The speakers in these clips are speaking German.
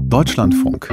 Deutschlandfunk.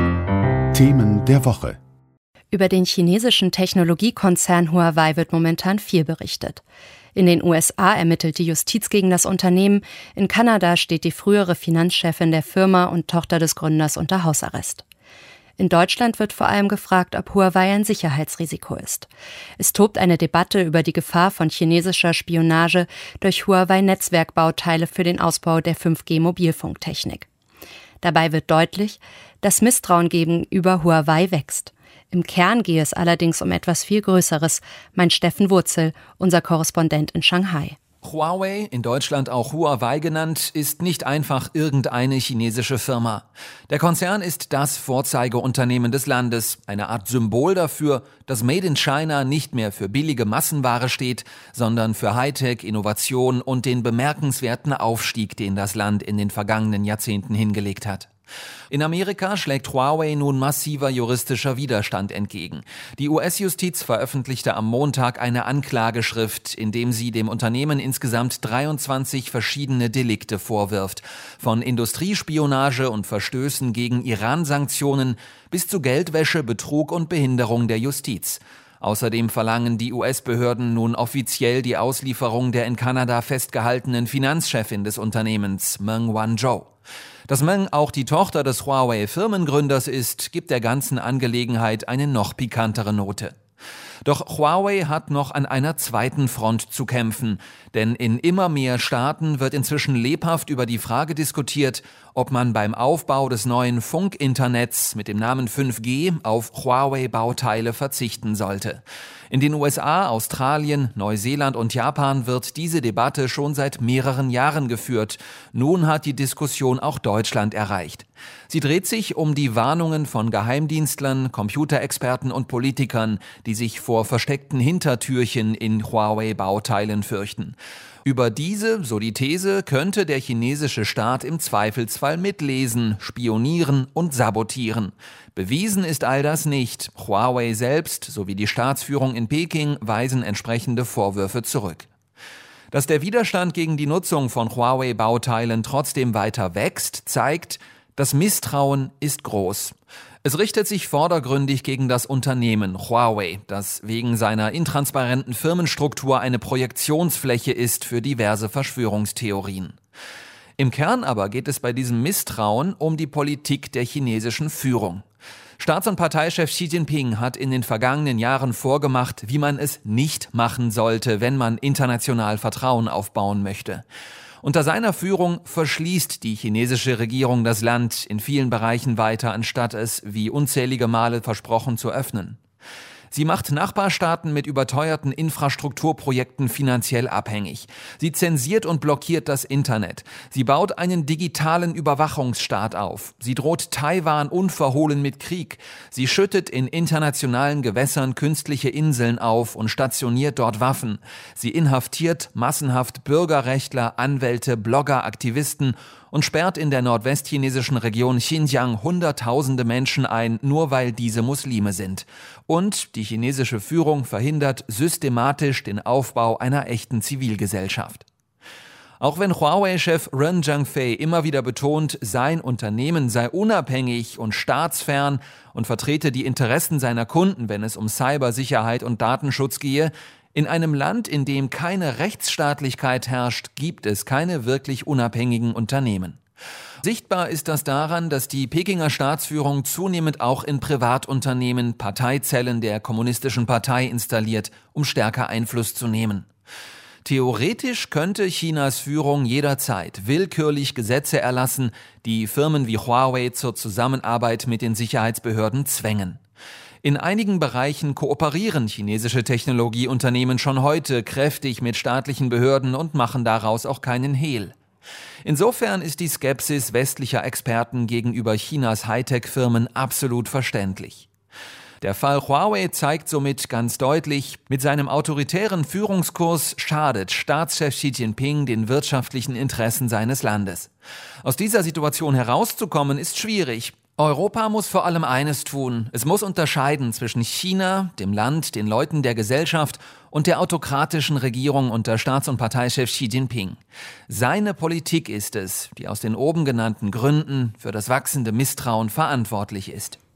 Themen der Woche. Über den chinesischen Technologiekonzern Huawei wird momentan viel berichtet. In den USA ermittelt die Justiz gegen das Unternehmen. In Kanada steht die frühere Finanzchefin der Firma und Tochter des Gründers unter Hausarrest. In Deutschland wird vor allem gefragt, ob Huawei ein Sicherheitsrisiko ist. Es tobt eine Debatte über die Gefahr von chinesischer Spionage durch Huawei-Netzwerkbauteile für den Ausbau der 5G-Mobilfunktechnik. Dabei wird deutlich, das Misstrauen gegenüber Huawei wächst. Im Kern gehe es allerdings um etwas viel Größeres, meint Steffen Wurzel, unser Korrespondent in Shanghai. Huawei, in Deutschland auch Huawei genannt, ist nicht einfach irgendeine chinesische Firma. Der Konzern ist das Vorzeigeunternehmen des Landes, eine Art Symbol dafür, dass Made in China nicht mehr für billige Massenware steht, sondern für Hightech, Innovation und den bemerkenswerten Aufstieg, den das Land in den vergangenen Jahrzehnten hingelegt hat. In Amerika schlägt Huawei nun massiver juristischer Widerstand entgegen. Die US-Justiz veröffentlichte am Montag eine Anklageschrift, in dem sie dem Unternehmen insgesamt 23 verschiedene Delikte vorwirft. Von Industriespionage und Verstößen gegen Iran-Sanktionen bis zu Geldwäsche, Betrug und Behinderung der Justiz. Außerdem verlangen die US-Behörden nun offiziell die Auslieferung der in Kanada festgehaltenen Finanzchefin des Unternehmens, Meng Wanzhou. Dass Meng auch die Tochter des Huawei-Firmengründers ist, gibt der ganzen Angelegenheit eine noch pikantere Note. Doch Huawei hat noch an einer zweiten Front zu kämpfen, denn in immer mehr Staaten wird inzwischen lebhaft über die Frage diskutiert, ob man beim Aufbau des neuen Funkinternets mit dem Namen 5G auf Huawei-Bauteile verzichten sollte. In den USA, Australien, Neuseeland und Japan wird diese Debatte schon seit mehreren Jahren geführt. Nun hat die Diskussion auch Deutschland erreicht. Sie dreht sich um die Warnungen von Geheimdienstlern, Computerexperten und Politikern, die sich vor versteckten Hintertürchen in Huawei-Bauteilen fürchten. Über diese, so die These, könnte der chinesische Staat im Zweifelsfall mitlesen, spionieren und sabotieren. Bewiesen ist all das nicht. Huawei selbst sowie die Staatsführung in Peking weisen entsprechende Vorwürfe zurück. Dass der Widerstand gegen die Nutzung von Huawei-Bauteilen trotzdem weiter wächst, zeigt, das Misstrauen ist groß. Es richtet sich vordergründig gegen das Unternehmen Huawei, das wegen seiner intransparenten Firmenstruktur eine Projektionsfläche ist für diverse Verschwörungstheorien. Im Kern aber geht es bei diesem Misstrauen um die Politik der chinesischen Führung. Staats- und Parteichef Xi Jinping hat in den vergangenen Jahren vorgemacht, wie man es nicht machen sollte, wenn man international Vertrauen aufbauen möchte. Unter seiner Führung verschließt die chinesische Regierung das Land in vielen Bereichen weiter, anstatt es, wie unzählige Male versprochen, zu öffnen. Sie macht Nachbarstaaten mit überteuerten Infrastrukturprojekten finanziell abhängig. Sie zensiert und blockiert das Internet. Sie baut einen digitalen Überwachungsstaat auf. Sie droht Taiwan unverhohlen mit Krieg. Sie schüttet in internationalen Gewässern künstliche Inseln auf und stationiert dort Waffen. Sie inhaftiert massenhaft Bürgerrechtler, Anwälte, Blogger, Aktivisten und sperrt in der nordwestchinesischen Region Xinjiang Hunderttausende Menschen ein, nur weil diese Muslime sind. Und die chinesische Führung verhindert systematisch den Aufbau einer echten Zivilgesellschaft. Auch wenn Huawei-Chef Ren Zhengfei immer wieder betont, sein Unternehmen sei unabhängig und staatsfern und vertrete die Interessen seiner Kunden, wenn es um Cybersicherheit und Datenschutz gehe, in einem Land, in dem keine Rechtsstaatlichkeit herrscht, gibt es keine wirklich unabhängigen Unternehmen. Sichtbar ist das daran, dass die Pekinger Staatsführung zunehmend auch in Privatunternehmen Parteizellen der Kommunistischen Partei installiert, um stärker Einfluss zu nehmen. Theoretisch könnte Chinas Führung jederzeit willkürlich Gesetze erlassen, die Firmen wie Huawei zur Zusammenarbeit mit den Sicherheitsbehörden zwängen. In einigen Bereichen kooperieren chinesische Technologieunternehmen schon heute kräftig mit staatlichen Behörden und machen daraus auch keinen Hehl. Insofern ist die Skepsis westlicher Experten gegenüber Chinas Hightech-Firmen absolut verständlich. Der Fall Huawei zeigt somit ganz deutlich, mit seinem autoritären Führungskurs schadet Staatschef Xi Jinping den wirtschaftlichen Interessen seines Landes. Aus dieser Situation herauszukommen ist schwierig. Europa muss vor allem eines tun. Es muss unterscheiden zwischen China, dem Land, den Leuten, der Gesellschaft und der autokratischen Regierung unter Staats- und Parteichef Xi Jinping. Seine Politik ist es, die aus den oben genannten Gründen für das wachsende Misstrauen verantwortlich ist.